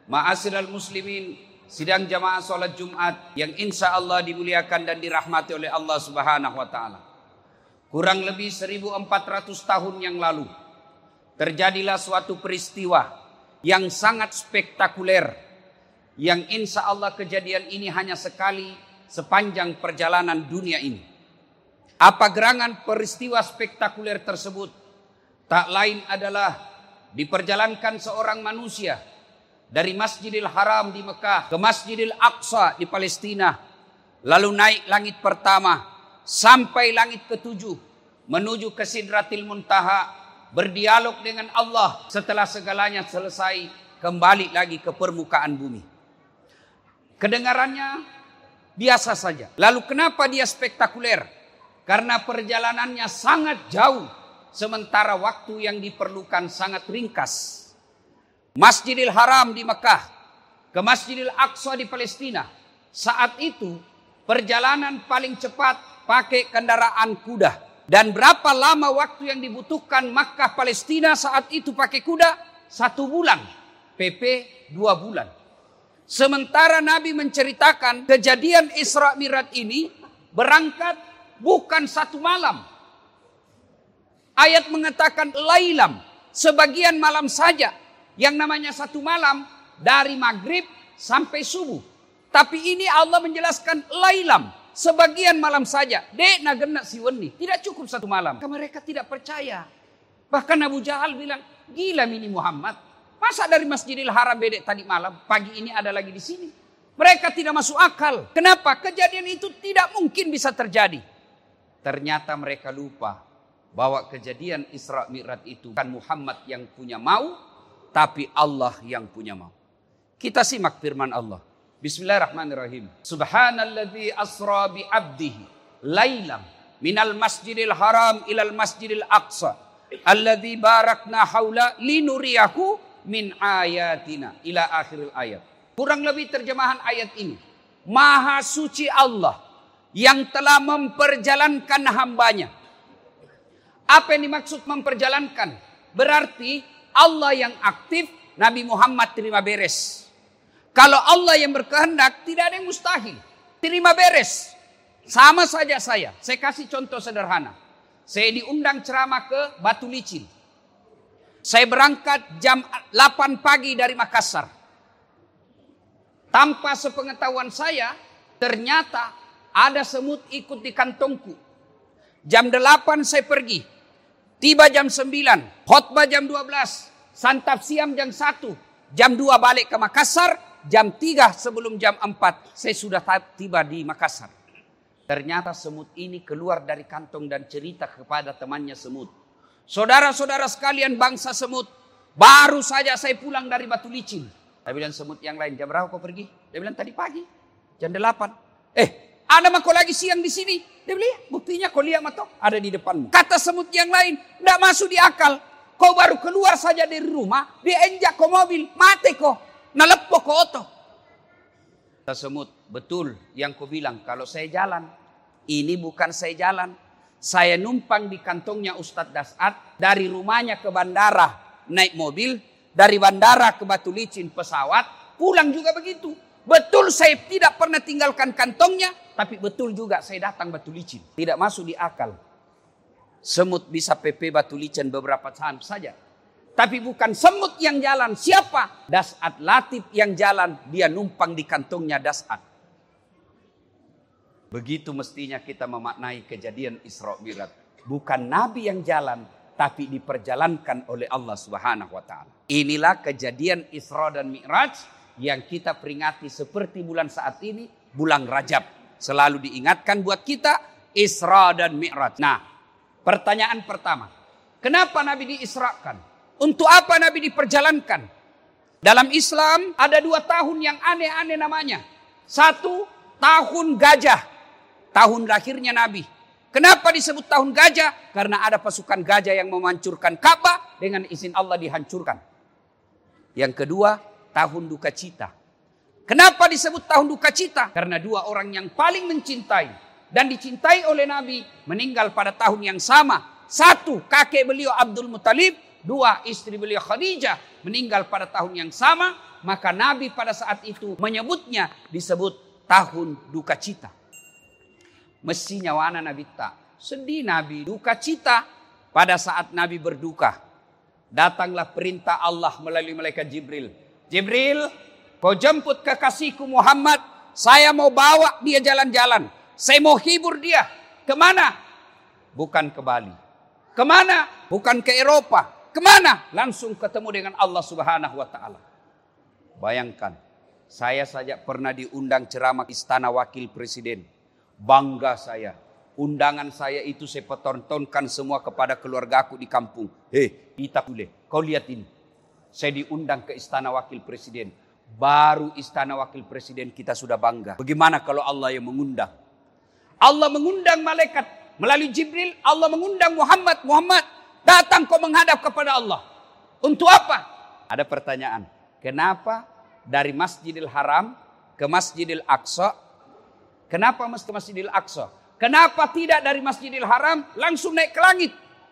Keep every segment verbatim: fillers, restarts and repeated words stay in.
Ma'asyiral muslimin, sidang jamaah sholat Jumat yang insya Allah dimuliakan dan dirahmati oleh Allah Subhanahu wa Ta'ala. Kurang lebih seribu empat ratus tahun yang lalu terjadilah suatu peristiwa yang sangat spektakuler, yang insya Allah kejadian ini hanya sekali sepanjang perjalanan dunia ini. Apa gerangan peristiwa spektakuler tersebut? Tak lain adalah diperjalankan seorang manusia dari Masjidil Haram di Mekah ke Masjidil Aqsa di Palestina, lalu naik langit pertama sampai langit ketujuh, menuju ke Sidratil Muntaha, berdialog dengan Allah. Setelah segalanya selesai, kembali lagi ke permukaan bumi. Kedengarannya biasa saja. Lalu kenapa dia spektakuler? Karena perjalanannya sangat jauh, sementara waktu yang diperlukan sangat ringkas. Masjidil Haram di Mekah ke Masjidil Aqsa di Palestina, saat itu perjalanan paling cepat pakai kendaraan kuda. Dan berapa lama waktu yang dibutuhkan Makkah Palestina saat itu pakai kuda? Satu bulan, P P dua bulan. Sementara Nabi menceritakan kejadian Isra Mi'raj ini berangkat bukan satu malam. Ayat mengatakan lailam, sebagian malam saja. Yang namanya satu malam dari maghrib sampai subuh. Tapi ini Allah menjelaskan lailam, sebagian malam saja. Dek nagena siweni, tidak cukup satu malam. Mereka tidak percaya. Bahkan Abu Jahal bilang, gila ini Muhammad. Masa dari Masjidil Haram bedek tadi malam, pagi ini ada lagi di sini. Mereka tidak masuk akal. Kenapa? Kejadian itu tidak mungkin bisa terjadi. Ternyata mereka lupa bahwa kejadian Isra Mi'raj itu bukan Muhammad yang punya mau, tapi Allah yang punya mau. Kita simak firman Allah. Bismillahirrahmanirrahim. Subhanalladzi asra bi abdihi lailam minal masjidil haram ilal masjidil aqsa alladzi barakna haula linuriyahu min ayatina ila akhiril ayat. Kurang lebih terjemahan ayat ini. Maha suci Allah yang telah memperjalankan hambanya. Apa yang dimaksud memperjalankan? Berarti Allah yang aktif, Nabi Muhammad terima beres. Kalau Allah yang berkehendak, tidak ada yang mustahil. Terima beres. Sama saja saya. Saya kasih contoh sederhana. Saya diundang ceramah ke Batu Licin. Saya berangkat jam delapan pagi dari Makassar. Tanpa sepengetahuan saya, ternyata ada semut ikut di kantongku. Jam delapan saya pergi. Tiba jam sembilan, khotbah jam dua belas, santap siang jam satu, jam dua balik ke Makassar, jam tiga sebelum jam empat, saya sudah tiba di Makassar. Ternyata semut ini keluar dari kantong dan cerita kepada temannya semut. Saudara-saudara sekalian bangsa semut, baru saja saya pulang dari Batu Licin. Saya bilang semut yang lain, jam berapa kau pergi? Dia bilang tadi pagi, jam delapan. Eh, ada mah kau lagi siang di sini? Dia bilang, buktinya kau lihat matok ada di depanmu. Kata semut yang lain, tidak masuk di akal. Kau baru keluar saja dari rumah, dienjak kau mobil, mati kau, nalepo kau oto. Kata semut, betul yang kau bilang, kalau saya jalan, ini bukan saya jalan. Saya numpang di kantongnya Ustadz Das'ad, dari rumahnya ke bandara naik mobil, dari bandara ke Batu Licin pesawat, pulang juga begitu. Betul saya tidak pernah tinggalkan kantongnya, tapi betul juga saya datang Batu Licin. Tidak masuk di akal. Semut bisa P P Batu Licin beberapa jam saja. Tapi bukan semut yang jalan. Siapa? Das'ad Latif yang jalan. Dia numpang di kantongnya Das'ad. Begitu mestinya kita memaknai kejadian Isra Mi'raj. Bukan Nabi yang jalan, tapi diperjalankan oleh Allah Subhanahu wa Ta'ala. Inilah kejadian Isra dan Mi'raj yang kita peringati seperti bulan saat ini, bulan Rajab. Selalu diingatkan buat kita Isra dan Mi'raj. Nah, pertanyaan pertama, kenapa Nabi diisrakan? Untuk apa Nabi diperjalankan? Dalam Islam ada dua tahun yang aneh-aneh namanya. Satu, tahun gajah. Tahun lahirnya Nabi. Kenapa disebut tahun gajah? Karena ada pasukan gajah yang menghancurkan Ka'bah, dengan izin Allah dihancurkan. Yang kedua, tahun duka cita. Kenapa disebut tahun duka cita? Karena dua orang yang paling mencintai dan dicintai oleh Nabi meninggal pada tahun yang sama. Satu, kakek beliau Abdul Muttalib. Dua, istri beliau Khadijah meninggal pada tahun yang sama. maka Nabi pada saat itu menyebutnya disebut tahun duka cita. Mestinya wana Nabi tak sedih Nabi duka cita. Pada saat Nabi berduka, datanglah perintah Allah melalui malaikat Jibril. Jibril, kau jemput kekasihku Muhammad. Saya mau bawa dia jalan-jalan. Saya mau hibur dia. Kemana? Bukan ke Bali. Kemana? Bukan ke Eropa. Kemana? Langsung ketemu dengan Allah Subhanahu wa ta'ala. Bayangkan, saya saja pernah diundang ceramah Istana Wakil Presiden. Bangga saya. Undangan saya itu saya pertontonkan semua kepada keluargaku di kampung. Hei, kita boleh. Kau lihat ini. Saya diundang ke Istana Wakil Presiden. Baru Istana Wakil Presiden kita sudah bangga. Bagaimana kalau Allah yang mengundang? Allah mengundang malaikat. Melalui Jibril, Allah mengundang Muhammad. Muhammad, datang kau menghadap kepada Allah. Untuk apa? Ada pertanyaan. Kenapa dari Masjidil Haram ke Masjidil Aqsa? Kenapa mesti Masjidil Aqsa? Kenapa tidak dari Masjidil Haram langsung naik ke langit?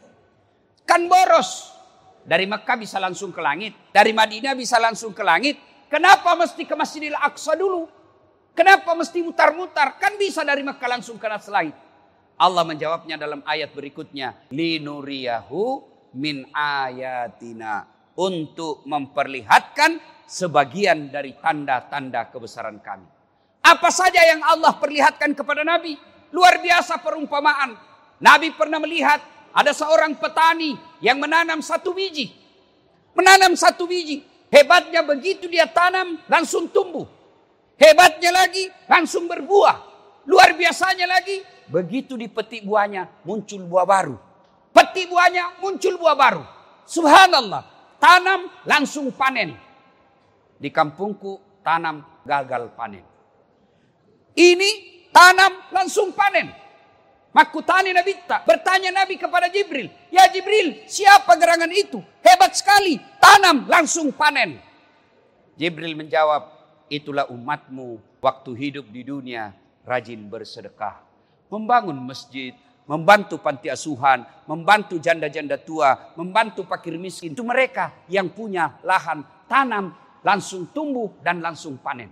Kan boros. Dari Mekah bisa langsung ke langit. Dari Madinah bisa langsung ke langit. Kenapa mesti ke Masjidil Aqsa dulu? Kenapa mesti mutar-mutar? Kan bisa dari Mekah langsung ke atas langit. Allah menjawabnya dalam ayat berikutnya. Linuriyahu min ayatina. Untuk memperlihatkan sebagian dari tanda-tanda kebesaran kami. Apa saja yang Allah perlihatkan kepada Nabi? Luar biasa perumpamaan. Nabi pernah melihat ada seorang petani yang menanam satu biji. Menanam satu biji. Hebatnya begitu dia tanam langsung tumbuh. Hebatnya lagi langsung berbuah. Luar biasanya lagi begitu dipetik buahnya muncul buah baru. Petik buahnya muncul buah baru. Subhanallah. Tanam langsung panen. Di kampungku tanam gagal panen. Ini tanam langsung panen. Makutani Nabi tak. Bertanya Nabi kepada Jibril. Ya Jibril, siapa gerangan itu? Hebat sekali. Tanam langsung panen. Jibril menjawab, itulah umatmu waktu hidup di dunia rajin bersedekah. Membangun masjid, membantu panti asuhan, membantu janda-janda tua, membantu fakir miskin. Itu mereka yang punya lahan tanam langsung tumbuh dan langsung panen.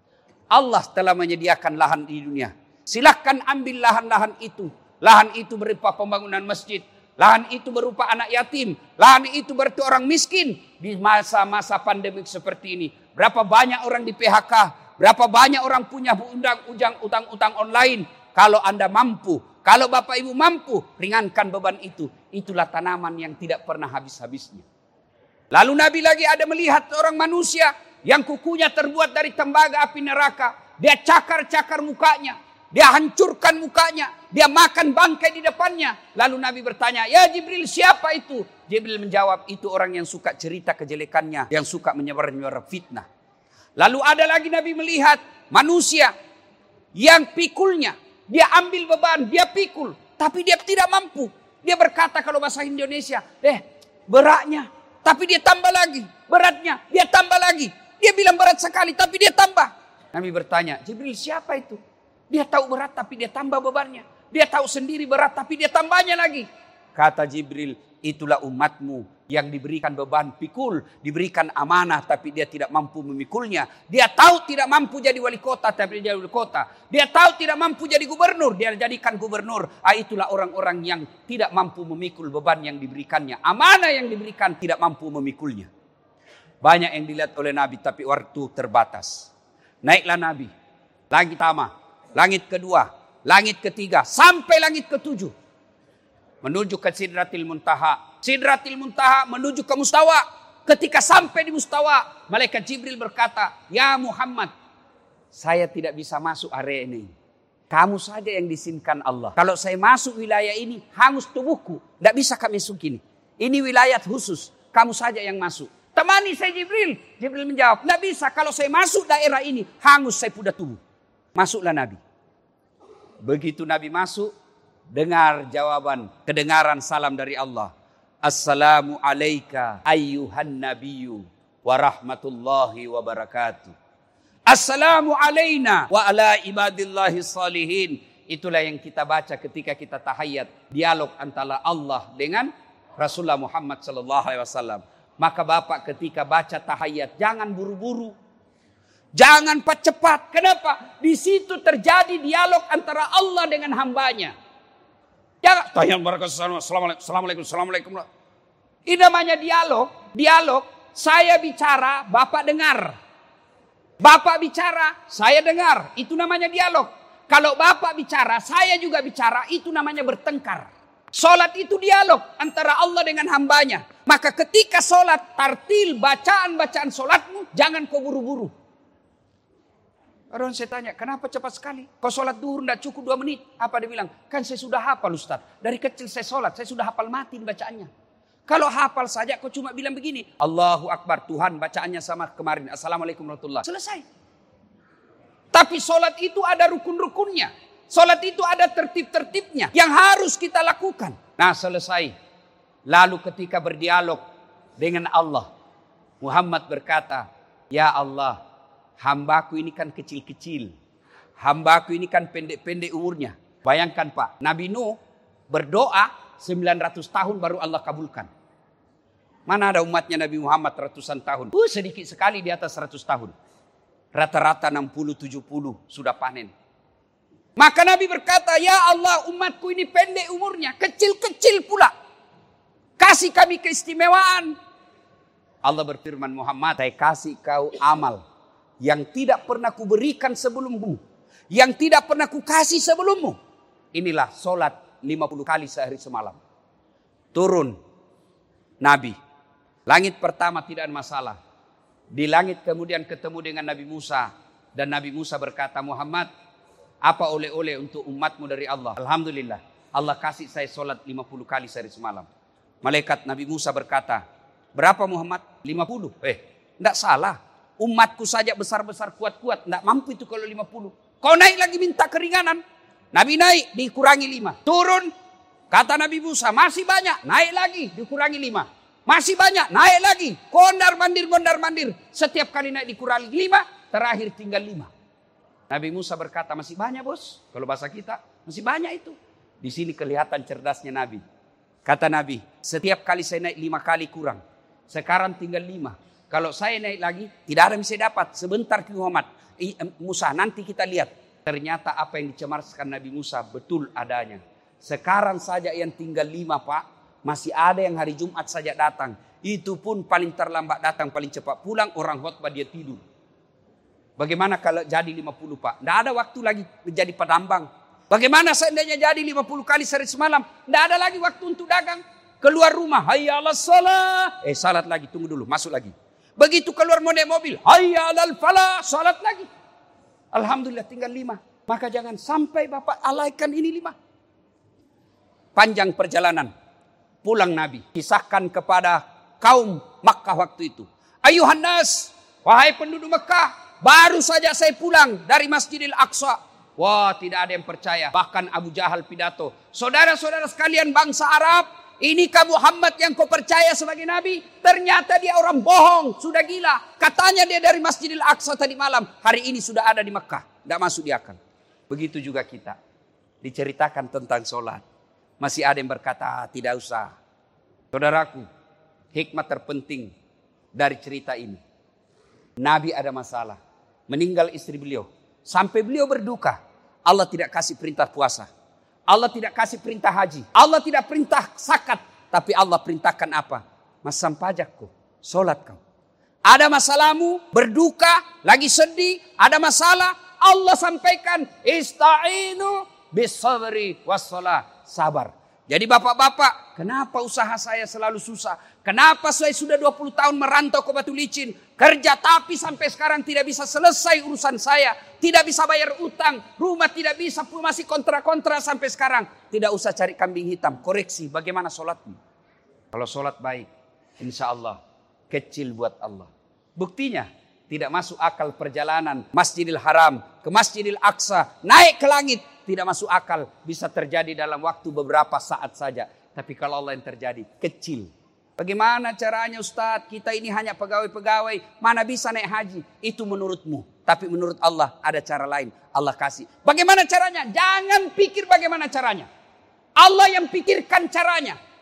Allah telah menyediakan lahan di dunia. Silahkan ambil lahan-lahan itu. Lahan itu berupa pembangunan masjid. Lahan itu berupa anak yatim. Lahan itu berarti orang miskin. Di masa-masa pandemik seperti ini. Berapa banyak orang di P H K. Berapa banyak orang punya undang-undang utang-utang online. Kalau Anda mampu. Kalau Bapak Ibu mampu. Ringankan beban itu. Itulah tanaman yang tidak pernah habis-habisnya. Lalu Nabi lagi ada melihat seorang manusia. Yang kukunya terbuat dari tembaga api neraka. Dia cakar-cakar mukanya. Dia hancurkan mukanya. Dia makan bangkai di depannya. Lalu Nabi bertanya, ya Jibril siapa itu? Jibril menjawab, itu orang yang suka cerita kejelekannya. Yang suka menyebar-nyebar fitnah. Lalu ada lagi Nabi melihat manusia yang pikulnya. Dia ambil beban, dia pikul. Tapi dia tidak mampu. Dia berkata kalau bahasa Indonesia, eh beratnya. Tapi dia tambah lagi. Beratnya, dia tambah lagi. Dia bilang berat sekali, tapi dia tambah. Nabi bertanya, Jibril siapa itu? Dia tahu berat, tapi dia tambah bebannya. Dia tahu sendiri berat, tapi dia tambahnya lagi. Kata Jibril, itulah umatmu yang diberikan beban pikul. Diberikan amanah, tapi dia tidak mampu memikulnya. Dia tahu tidak mampu jadi wali kota, tapi dia jadi wali kota. Dia tahu tidak mampu jadi gubernur, dia jadikan gubernur. Ah, itulah orang-orang yang tidak mampu memikul beban yang diberikannya. Amanah yang diberikan tidak mampu memikulnya. Banyak yang dilihat oleh Nabi tapi waktu terbatas. Naiklah Nabi. Langit pertama, langit kedua, langit ketiga, sampai langit ketujuh. Menuju ke Sidratil Muntaha. Sidratil Muntaha menuju ke Mustawa. Ketika sampai di Mustawa, malaikat Jibril berkata, ya Muhammad, saya tidak bisa masuk area ini. Kamu saja yang diizinkan Allah. Kalau saya masuk wilayah ini, hangus tubuhku. Tidak bisa kami masuk ini. Ini wilayah khusus. Kamu saja yang masuk. Temani saya Jibril. Jibril menjawab, tidak bisa. Kalau saya masuk daerah ini, hangus saya pudah tubuh. Masuklah Nabi. Begitu Nabi masuk, dengar jawaban, kedengaran salam dari Allah. Assalamu alayka ayyuhan nabiyyu wa rahmatullahi wa barakatuh. Assalamu alayna wa ala ibadillahi salihin. Itulah yang kita baca ketika kita tahiyat. Dialog antara Allah dengan Rasulullah Muhammad sallallahu alaihi wasallam. Maka Bapak ketika baca tahiyat jangan buru-buru. Jangan cepat. Kenapa? Di situ terjadi dialog antara Allah dengan hambanya. Jangan tahiyat barakallahu assalamualaikum assalamualaikum assalamualaikum. Ini namanya dialog. Dialog, saya bicara, Bapak dengar. Bapak bicara, saya dengar. Itu namanya dialog. Kalau Bapak bicara, saya juga bicara, itu namanya bertengkar. Solat itu dialog antara Allah dengan hambanya. Maka ketika solat, tartil, bacaan-bacaan solatmu, jangan kau buru-buru. Orang saya tanya, kenapa cepat sekali? Kau solat duhur tidak cukup dua menit. Apa dia bilang? Kan saya sudah hafal Ustaz. Dari kecil saya solat, saya sudah hafal mati bacaannya. Kalau hafal saja kau cuma bilang begini. Allahu Akbar, Tuhan bacaannya sama kemarin. Assalamualaikum warahmatullahi wabarakatuh. Selesai. Tapi solat itu ada rukun-rukunnya. Solat itu ada tertib-tertibnya yang harus kita lakukan. Nah selesai. Lalu ketika berdialog dengan Allah, Muhammad berkata, Ya Allah, hambaku ini kan kecil-kecil. Hambaku ini kan pendek-pendek umurnya. Bayangkan Pak, Nabi Nuh berdoa sembilan ratus tahun baru Allah kabulkan. Mana ada umatnya Nabi Muhammad ratusan tahun. Uh, sedikit sekali di atas seratus tahun. Rata-rata enam puluh tujuh puluh sudah panen. Maka Nabi berkata, Ya Allah, umatku ini pendek umurnya, kecil-kecil pula. Kasih kami keistimewaan. Allah berfirman, Muhammad, saya kasih kau amal yang tidak pernah kuberikan sebelummu. Yang tidak pernah kukasih sebelummu. Inilah solat lima puluh kali sehari semalam. Turun Nabi. Langit pertama tidak ada masalah. Di langit kemudian ketemu dengan Nabi Musa. Dan Nabi Musa berkata, Muhammad, apa oleh-oleh untuk umatmu dari Allah? Alhamdulillah. Allah kasih saya solat lima puluh kali sehari semalam. Malaikat Nabi Musa berkata, berapa Muhammad? lima puluh. Eh, tidak salah. Umatku saja besar-besar kuat-kuat. Tidak mampu itu kalau lima puluh. Kau naik lagi minta keringanan. Nabi naik, dikurangi lima. Turun. Kata Nabi Musa, masih banyak. Naik lagi, dikurangi lima. Masih banyak, naik lagi. Kondar mandir, kondar mandir. Setiap kali naik dikurangi lima. Terakhir tinggal lima. Nabi Musa berkata, masih banyak bos. Kalau bahasa kita, masih banyak itu. Di sini kelihatan cerdasnya Nabi. Kata Nabi, setiap kali saya naik lima kali kurang. Sekarang tinggal lima. Kalau saya naik lagi, tidak ada yang bisa dapat. Sebentar ke Muhammad. Musa, nanti kita lihat. Ternyata apa yang dicemarkan Nabi Musa betul adanya. Sekarang saja yang tinggal lima Pak. Masih ada yang hari Jumat saja datang. Itu pun paling terlambat datang, paling cepat pulang. Orang khotbah dia tidur. Bagaimana kalau jadi lima puluh Pak? Tidak ada waktu lagi menjadi penambang. Bagaimana seandainya jadi lima puluh kali sehari semalam? Tidak ada lagi waktu untuk dagang. Keluar rumah, hayya ala salat. Eh salat lagi, tunggu dulu, masuk lagi. Begitu keluar mau naik mobil, hayya ala falah, salat lagi. Alhamdulillah tinggal lima. Maka jangan sampai Bapak alaikan ini lima. Panjang perjalanan. Pulang Nabi. Kisahkan kepada kaum Makkah waktu itu. Ayuhan nas, wahai penduduk Makkah. Baru saja saya pulang dari Masjidil Aqsa. Wah, tidak ada yang percaya. Bahkan Abu Jahal pidato. Saudara-saudara sekalian bangsa Arab. Inikah Muhammad yang kau percaya sebagai Nabi? Ternyata dia orang bohong. Sudah gila. Katanya dia dari Masjidil Aqsa tadi malam. Hari ini sudah ada di Mekah. Tidak masuk di akal. Begitu juga kita. Diceritakan tentang sholat. Masih ada yang berkata, ah, tidak usah. Saudaraku, hikmah terpenting dari cerita ini. Nabi ada masalah. Meninggal istri beliau. Sampai beliau berduka. Allah tidak kasih perintah puasa. Allah tidak kasih perintah haji. Allah tidak perintah zakat. Tapi Allah perintahkan apa? Masam pajakku. Solat kau. Ada masalahmu. Berduka. Lagi sedih. Ada masalah. Allah sampaikan. Ista'inu bisabri wassalah. Sabar. Jadi bapak-bapak. Kenapa usaha saya selalu susah? Kenapa saya sudah dua puluh tahun merantau ke Batu Licin. Kerja tapi sampai sekarang tidak bisa selesai urusan saya. Tidak bisa bayar utang. Rumah tidak bisa. Masih kontra-kontra sampai sekarang. Tidak usah cari kambing hitam. Koreksi bagaimana sholatmu. Kalau sholat baik. Insya Allah. Kecil buat Allah. Buktinya. Tidak masuk akal perjalanan. Masjidil Haram. Ke Masjidil Aqsa. Naik ke langit. Tidak masuk akal. Bisa terjadi dalam waktu beberapa saat saja. Tapi kalau Allah yang terjadi. Kecil. Bagaimana caranya Ustadz? Kita ini hanya pegawai-pegawai. Mana bisa naik haji? Itu menurutmu. Tapi menurut Allah ada cara lain. Allah kasih. Bagaimana caranya? Jangan pikir bagaimana caranya. Allah yang pikirkan caranya.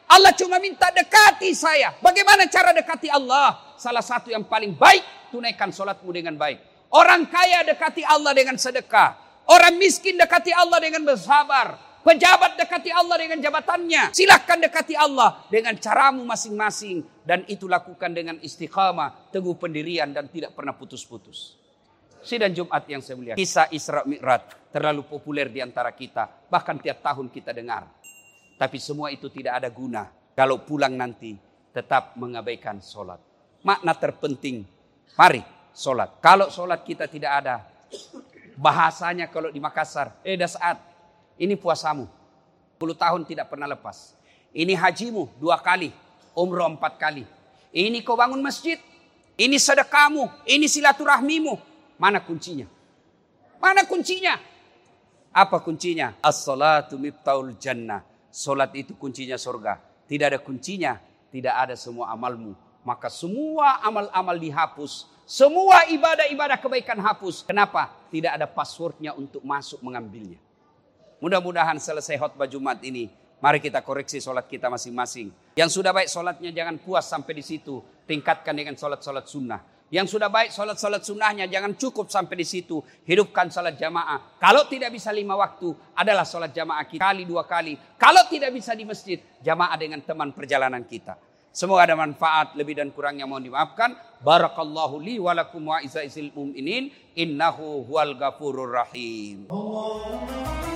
Allah cuma minta dekati saya. Bagaimana cara dekati Allah? Salah satu yang paling baik, tunaikan sholatmu dengan baik. Orang kaya dekati Allah dengan sedekah. Orang miskin dekati Allah dengan bersabar. Pejabat dekati Allah dengan jabatannya. Silahkan dekati Allah dengan caramu masing-masing. Dan itu lakukan dengan istiqamah, teguh pendirian dan tidak pernah putus-putus. Sidang Jumat yang saya muliakan. Kisah Isra Mi'raj terlalu populer di antara kita. Bahkan tiap tahun kita dengar. Tapi semua itu tidak ada guna. Kalau pulang nanti tetap mengabaikan sholat. Makna terpenting. Mari sholat. Kalau sholat kita tidak ada. Bahasanya kalau di Makassar. Eh dah saat. Ini puasamu. sepuluh tahun tidak pernah lepas. Ini hajimu dua kali. Umroh empat kali. Ini kau bangun masjid. Ini sedekahmu. Ini silaturahmimu. Mana kuncinya? Mana kuncinya? Apa kuncinya? As-salatu miftahul jannah. Salat itu kuncinya surga. Tidak ada kuncinya, tidak ada semua amalmu. Maka semua amal-amal dihapus. Semua ibadah-ibadah kebaikan hapus. Kenapa? Tidak ada passwordnya untuk masuk mengambilnya. Mudah-mudahan selesai khutbah Jumat ini, mari kita koreksi solat kita masing-masing. Yang sudah baik solatnya jangan puas sampai di situ. Tingkatkan dengan solat-solat sunnah. Yang sudah baik solat-solat sunnahnya jangan cukup sampai di situ. Hidupkan solat jamaah. Kalau tidak bisa lima waktu, adalah solat jamaah kita kali dua kali. Kalau tidak bisa di masjid, jamaah dengan teman perjalanan kita. Semoga ada manfaat, lebih dan kurangnya mohon dimaafkan. Barakallahu li walakum wa izaisil mu'minin. Innahu huwal ghafurur rahim.